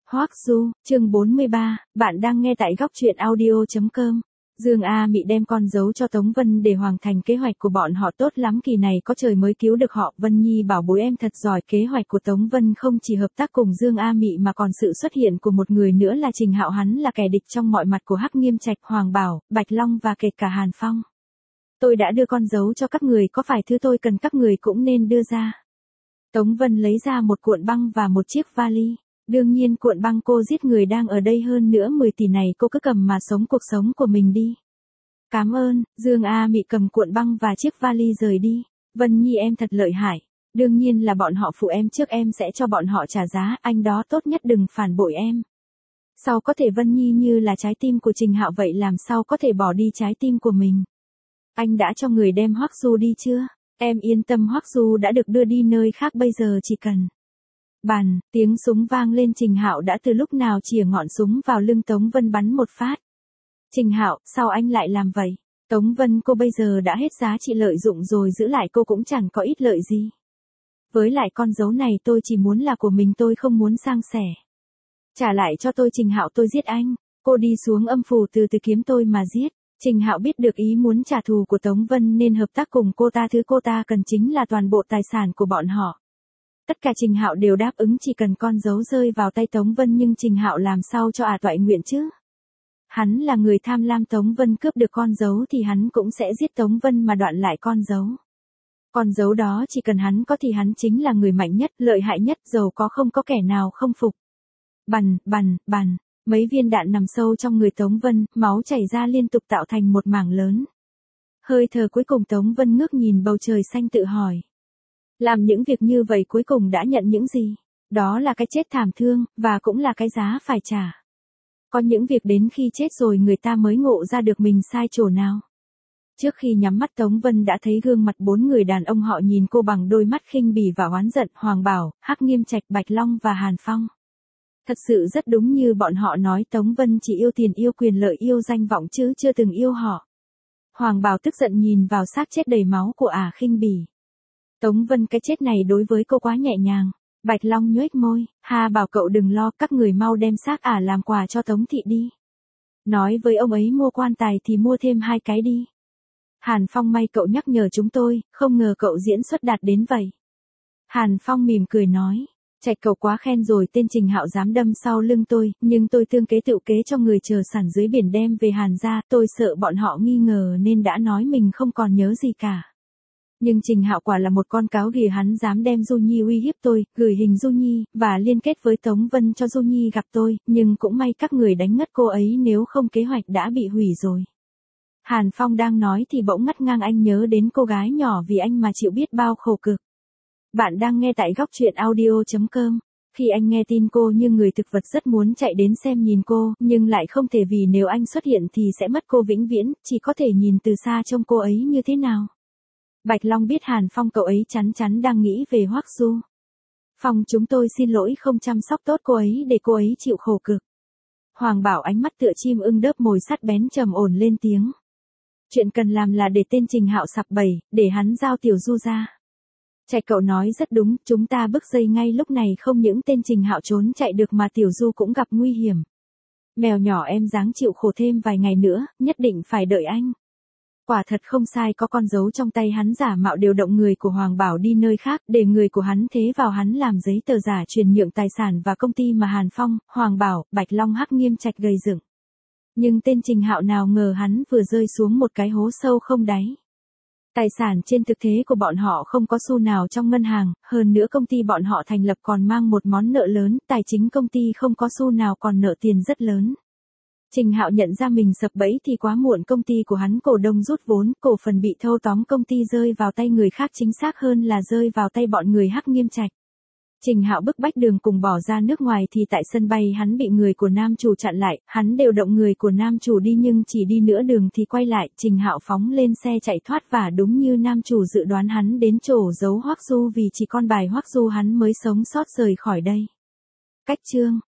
Hoắc Du, chương 43, bạn đang nghe tại góc truyện audio.com. Dương A Mị đem con dấu cho Tống Vân để hoàn thành kế hoạch của bọn họ, tốt lắm, kỳ này có trời mới cứu được họ. Vân Nhi bảo bối em thật giỏi. Kế hoạch của Tống Vân không chỉ hợp tác cùng Dương A Mị mà còn sự xuất hiện của một người nữa là Trình Hạo, hắn là kẻ địch trong mọi mặt của Hắc Nghiêm Trạch, Hoàng Bảo, Bạch Long và kể cả Hàn Phong. Tôi đã đưa con dấu cho các người, có phải thứ tôi cần các người cũng nên đưa ra. Tống Vân lấy ra một cuộn băng và một chiếc vali. Đương nhiên cuộn băng cô giết người đang ở đây, hơn nữa 10 tỷ này cô cứ cầm mà sống cuộc sống của mình đi. Cảm ơn. Dương A Mị cầm cuộn băng và chiếc vali rời đi. Vân Nhi em thật lợi hại. Đương nhiên là bọn họ phụ em trước, em sẽ cho bọn họ trả giá, anh đó tốt nhất đừng phản bội em. Sau có thể Vân Nhi như là trái tim của Trình Hạo vậy, làm sao có thể bỏ đi trái tim của mình. Anh đã cho người đem Hoắc Du đi chưa? Em yên tâm, Hoắc Du đã được đưa đi nơi khác, bây giờ chỉ cần. Bàn, tiếng súng vang lên, Trình Hạo đã từ lúc nào chìa ngọn súng vào lưng Tống Vân bắn một phát. Trình Hạo, sao anh lại làm vậy? Tống Vân, cô bây giờ đã hết giá trị, lợi dụng rồi, giữ lại cô cũng chẳng có ích lợi gì. Với lại con dấu này tôi chỉ muốn là của mình, tôi không muốn sang sẻ. Trả lại cho tôi. Trình Hạo, tôi giết anh. Cô đi xuống âm phủ từ từ kiếm tôi mà giết. Trình Hạo biết được ý muốn trả thù của Tống Vân nên hợp tác cùng cô ta, thứ cô ta cần chính là toàn bộ tài sản của bọn họ. Tất cả Trình Hạo đều đáp ứng chỉ cần con dấu rơi vào tay Tống Vân, nhưng Trình Hạo làm sao cho toại nguyện chứ? Hắn là người tham lam, Tống Vân cướp được con dấu thì hắn cũng sẽ giết Tống Vân mà đoạn lại con dấu. Con dấu đó chỉ cần hắn có thì hắn chính là người mạnh nhất, lợi hại nhất, giàu có không có kẻ nào không phục. Bằn, mấy viên đạn nằm sâu trong người Tống Vân, máu chảy ra liên tục tạo thành một mảng lớn. Hơi thở cuối cùng Tống Vân ngước nhìn bầu trời xanh tự hỏi. Làm những việc như vậy cuối cùng đã nhận những gì? Đó là cái chết thảm thương, và cũng là cái giá phải trả. Có những việc đến khi chết rồi người ta mới ngộ ra được mình sai chỗ nào. Trước khi nhắm mắt Tống Vân đã thấy gương mặt 4 người đàn ông, họ nhìn cô bằng đôi mắt khinh bỉ và oán giận, Hoàng Bảo, Hắc Nghiêm Trạch, Bạch Long và Hàn Phong. Thật sự rất đúng như bọn họ nói, Tống Vân chỉ yêu tiền, yêu quyền lợi, yêu danh vọng chứ chưa từng yêu họ. Hoàng Bảo tức giận nhìn vào xác chết đầy máu của khinh bỉ. Tống Vân, cái chết này đối với cô quá nhẹ nhàng. Bạch Long nhếch môi, Hà bảo cậu đừng lo, các người mau đem xác làm quà cho Tống thị đi. Nói với ông ấy mua quan tài thì mua thêm 2 cái đi. Hàn Phong, may cậu nhắc nhở chúng tôi, không ngờ cậu diễn xuất đạt đến vậy. Hàn Phong mỉm cười nói, Trạch cậu quá khen rồi, tên Trình Hạo dám đâm sau lưng tôi, nhưng tôi tương kế tựu kế cho người chờ sẵn dưới biển đem về Hàn gia, tôi sợ bọn họ nghi ngờ nên đã nói mình không còn nhớ gì cả. Nhưng Trình Hạo quả là một con cáo ghìa, hắn dám đem Du Nhi uy hiếp tôi, gửi hình Du Nhi, và liên kết với Tống Vân cho Du Nhi gặp tôi, nhưng cũng may các người đánh ngất cô ấy, nếu không kế hoạch đã bị hủy rồi. Hàn Phong đang nói thì bỗng ngắt ngang, anh nhớ đến cô gái nhỏ vì anh mà chịu biết bao khổ cực. Bạn đang nghe tại góc truyện audio.com. Khi anh nghe tin cô như người thực vật, rất muốn chạy đến xem nhìn cô, nhưng lại không thể vì nếu anh xuất hiện thì sẽ mất cô vĩnh viễn, chỉ có thể nhìn từ xa trông cô ấy như thế nào. Bạch Long biết Hàn Phong cậu ấy chắn đang nghĩ về Hoắc Du. Phong, chúng tôi xin lỗi không chăm sóc tốt cô ấy để cô ấy chịu khổ cực. Hoàng Bảo ánh mắt tựa chim ưng đớp mồi sắt bén, trầm ổn lên tiếng. Chuyện cần làm là để tên Trình Hạo sập bẫy, để hắn giao Tiểu Du ra. Trạch cậu nói rất đúng, chúng ta bứt dây ngay lúc này, không những tên Trình Hạo trốn chạy được mà Tiểu Du cũng gặp nguy hiểm. Mèo nhỏ, em ráng chịu khổ thêm vài ngày nữa, nhất định phải đợi anh. Quả thật không sai, có con dấu trong tay hắn, giả mạo điều động người của Hoàng Bảo đi nơi khác, để người của hắn thế vào hắn làm giấy tờ giả chuyển nhượng tài sản và công ty mà Hàn Phong, Hoàng Bảo, Bạch Long, Hắc Nghiêm Trạch gây dựng. Nhưng tên Trình Hạo nào ngờ hắn vừa rơi xuống một cái hố sâu không đáy. Tài sản trên thực tế của bọn họ không có xu nào trong ngân hàng, hơn nữa công ty bọn họ thành lập còn mang một món nợ lớn, tài chính công ty không có xu nào, còn nợ tiền rất lớn. Trình Hạo nhận ra mình sập bẫy thì quá muộn, công ty của hắn cổ đông rút vốn, cổ phần bị thâu tóm, công ty rơi vào tay người khác, chính xác hơn là rơi vào tay bọn người Hắc Nghiêm Trạch. Trình Hạo bức bách đường cùng bỏ ra nước ngoài thì tại sân bay hắn bị người của nam chủ chặn lại, hắn điều động người của nam chủ đi nhưng chỉ đi nửa đường thì quay lại, Trình Hạo phóng lên xe chạy thoát, và đúng như nam chủ dự đoán, hắn đến chỗ giấu Hoắc Du, vì chỉ con bài Hoắc Du hắn mới sống sót rời khỏi đây. Cách chương